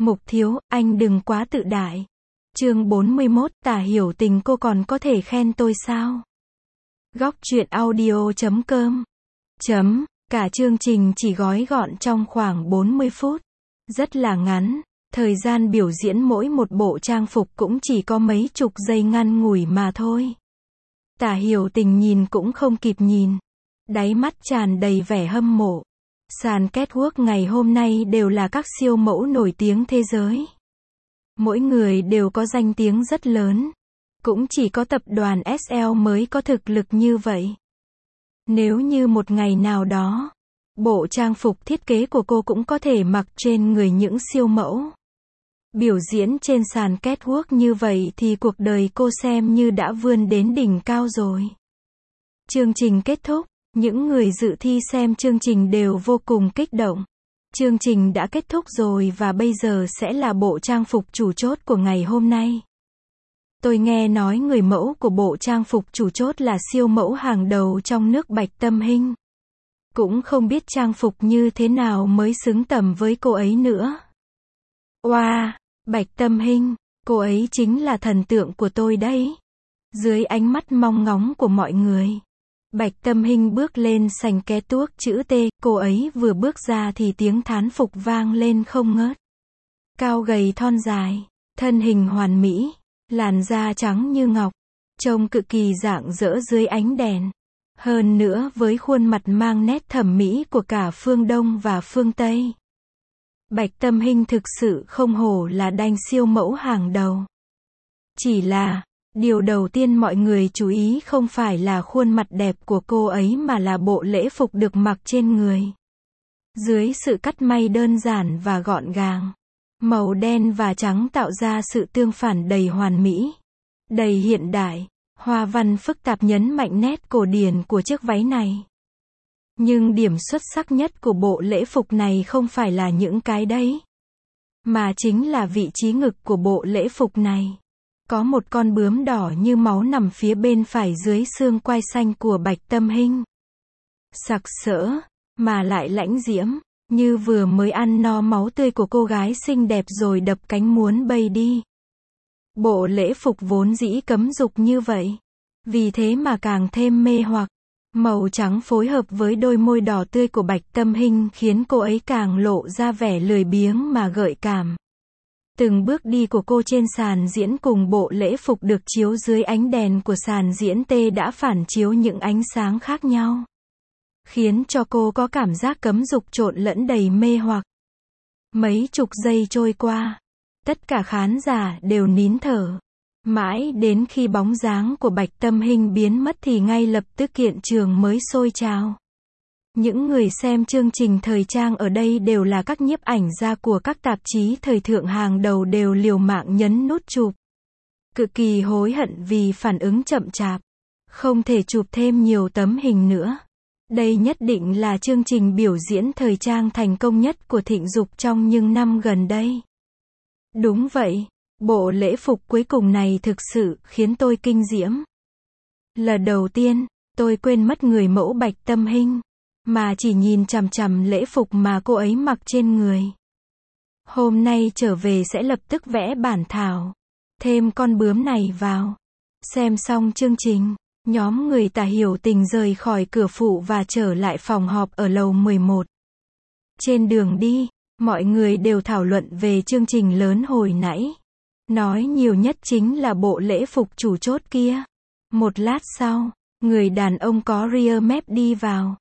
Mục thiếu, anh đừng quá tự đại. Chương 41, Tả hiểu tình cô còn có thể khen tôi sao? Góc truyện audio.com. Cả chương trình chỉ gói gọn trong khoảng 40 phút. Rất là ngắn. Thời gian biểu diễn mỗi một bộ trang phục cũng chỉ có mấy chục giây ngắn ngủi mà thôi. Tả hiểu tình nhìn cũng không kịp nhìn. Đáy mắt tràn đầy vẻ hâm mộ. Sàn catwalk ngày hôm nay đều là các siêu mẫu nổi tiếng thế giới. Mỗi người đều có danh tiếng rất lớn. Cũng chỉ có tập đoàn SL mới có thực lực như vậy. Nếu như một ngày nào đó, bộ trang phục thiết kế của cô cũng có thể mặc trên người những siêu mẫu. Biểu diễn trên sàn catwalk như vậy thì cuộc đời cô xem như đã vươn đến đỉnh cao rồi. Chương trình kết thúc. Những người dự thi xem chương trình đều vô cùng kích động. Chương trình đã kết thúc rồi và bây giờ sẽ là bộ trang phục chủ chốt của ngày hôm nay. Tôi nghe nói người mẫu của bộ trang phục chủ chốt là siêu mẫu hàng đầu trong nước Bạch Tâm Hinh. Cũng không biết trang phục như thế nào mới xứng tầm với cô ấy nữa. Wow, Bạch Tâm Hinh, cô ấy chính là thần tượng của tôi đấy. Dưới ánh mắt mong ngóng của mọi người, Bạch Tâm Hinh bước lên sành catwalk chữ T, cô ấy vừa bước ra thì tiếng thán phục vang lên không ngớt. Cao gầy thon dài, thân hình hoàn mỹ, làn da trắng như ngọc, trông cực kỳ rạng rỡ dưới ánh đèn. Hơn nữa với khuôn mặt mang nét thẩm mỹ của cả phương Đông và phương Tây. Bạch Tâm Hinh thực sự không hổ là đanh siêu mẫu hàng đầu. Chỉ là, điều đầu tiên mọi người chú ý không phải là khuôn mặt đẹp của cô ấy mà là bộ lễ phục được mặc trên người. Dưới sự cắt may đơn giản và gọn gàng, màu đen và trắng tạo ra sự tương phản đầy hoàn mỹ, đầy hiện đại, hoa văn phức tạp nhấn mạnh nét cổ điển của chiếc váy này. Nhưng điểm xuất sắc nhất của bộ lễ phục này không phải là những cái đấy, mà chính là vị trí ngực của bộ lễ phục này. Có một con bướm đỏ như máu nằm phía bên phải dưới xương quai xanh của Bạch Tâm Hinh. Sặc sỡ, mà lại lãnh diễm, như vừa mới ăn no máu tươi của cô gái xinh đẹp rồi đập cánh muốn bay đi. Bộ lễ phục vốn dĩ cấm dục như vậy. Vì thế mà càng thêm mê hoặc. Màu trắng phối hợp với đôi môi đỏ tươi của Bạch Tâm Hinh khiến cô ấy càng lộ ra vẻ lười biếng mà gợi cảm. Từng bước đi của cô trên sàn diễn cùng bộ lễ phục được chiếu dưới ánh đèn của sàn diễn T đã phản chiếu những ánh sáng khác nhau, khiến cho cô có cảm giác cấm dục trộn lẫn đầy mê hoặc. Mấy chục giây trôi qua, tất cả khán giả đều nín thở. Mãi đến khi bóng dáng của Bạch Tâm Hinh biến mất thì ngay lập tức hiện trường mới sôi trào. Những người xem chương trình thời trang ở đây đều là các nhiếp ảnh gia của các tạp chí thời thượng hàng đầu đều liều mạng nhấn nút chụp. Cực kỳ hối hận vì phản ứng chậm chạp. Không thể chụp thêm nhiều tấm hình nữa. Đây nhất định là chương trình biểu diễn thời trang thành công nhất của Thịnh Dục trong những năm gần đây. Đúng vậy, bộ lễ phục cuối cùng này thực sự khiến tôi kinh diễm. Lần đầu tiên, tôi quên mất người mẫu Bạch Tâm Hinh, mà chỉ nhìn chằm chằm lễ phục mà cô ấy mặc trên người. Hôm nay trở về sẽ lập tức vẽ bản thảo, thêm con bướm này vào. Xem xong chương trình, nhóm người Tả hiểu tình rời khỏi cửa phụ và trở lại phòng họp ở lầu 11. Trên đường đi, mọi người đều thảo luận về chương trình lớn hồi nãy. Nói nhiều nhất chính là bộ lễ phục chủ chốt kia. Một lát sau, người đàn ông có rear map đi vào.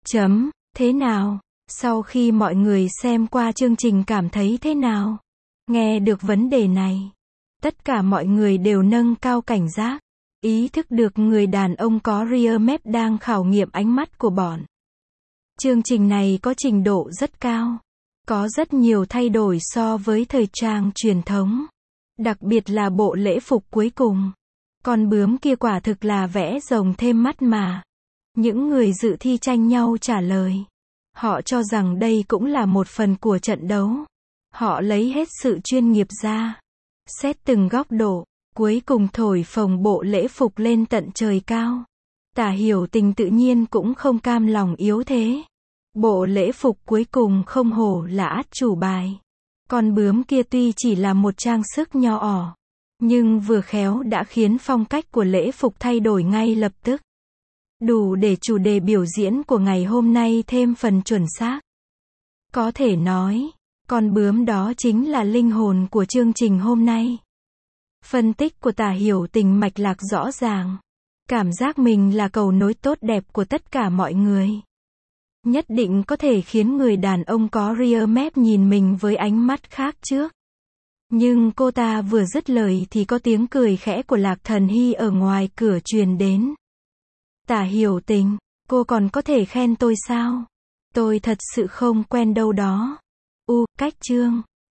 Thế nào? Sau khi mọi người xem qua chương trình cảm thấy thế nào? Nghe được vấn đề này, tất cả mọi người đều nâng cao cảnh giác, ý thức được người đàn ông có rear map đang khảo nghiệm ánh mắt của bọn. Chương trình này có trình độ rất cao, có rất nhiều thay đổi so với thời trang truyền thống, đặc biệt là bộ lễ phục cuối cùng. Con bướm kia quả thực là vẽ rồng thêm mắt mà. Những người dự thi tranh nhau trả lời. Họ cho rằng đây cũng là một phần của trận đấu. Họ lấy hết sự chuyên nghiệp ra, xét từng góc độ, cuối cùng thổi phồng bộ lễ phục lên tận trời cao. Tả hiểu tình tự nhiên cũng không cam lòng yếu thế. Bộ lễ phục cuối cùng không hổ là át chủ bài. Con bướm kia tuy chỉ là một trang sức nho ỏ, nhưng vừa khéo đã khiến phong cách của lễ phục thay đổi ngay lập tức. Đủ để chủ đề biểu diễn của ngày hôm nay thêm phần chuẩn xác. Có thể nói, con bướm đó chính là linh hồn của chương trình hôm nay. Phân tích của Tả Hiểu Tình mạch lạc rõ ràng. Cảm giác mình là cầu nối tốt đẹp của tất cả mọi người. Nhất định có thể khiến người đàn ông có rear map nhìn mình với ánh mắt khác trước. Nhưng cô ta vừa dứt lời thì có tiếng cười khẽ của Lạc Thần Hy ở ngoài cửa truyền đến. Tả Hiểu Tình, cô còn có thể khen tôi sao? Tôi thật sự không quen đâu đó. Cách chương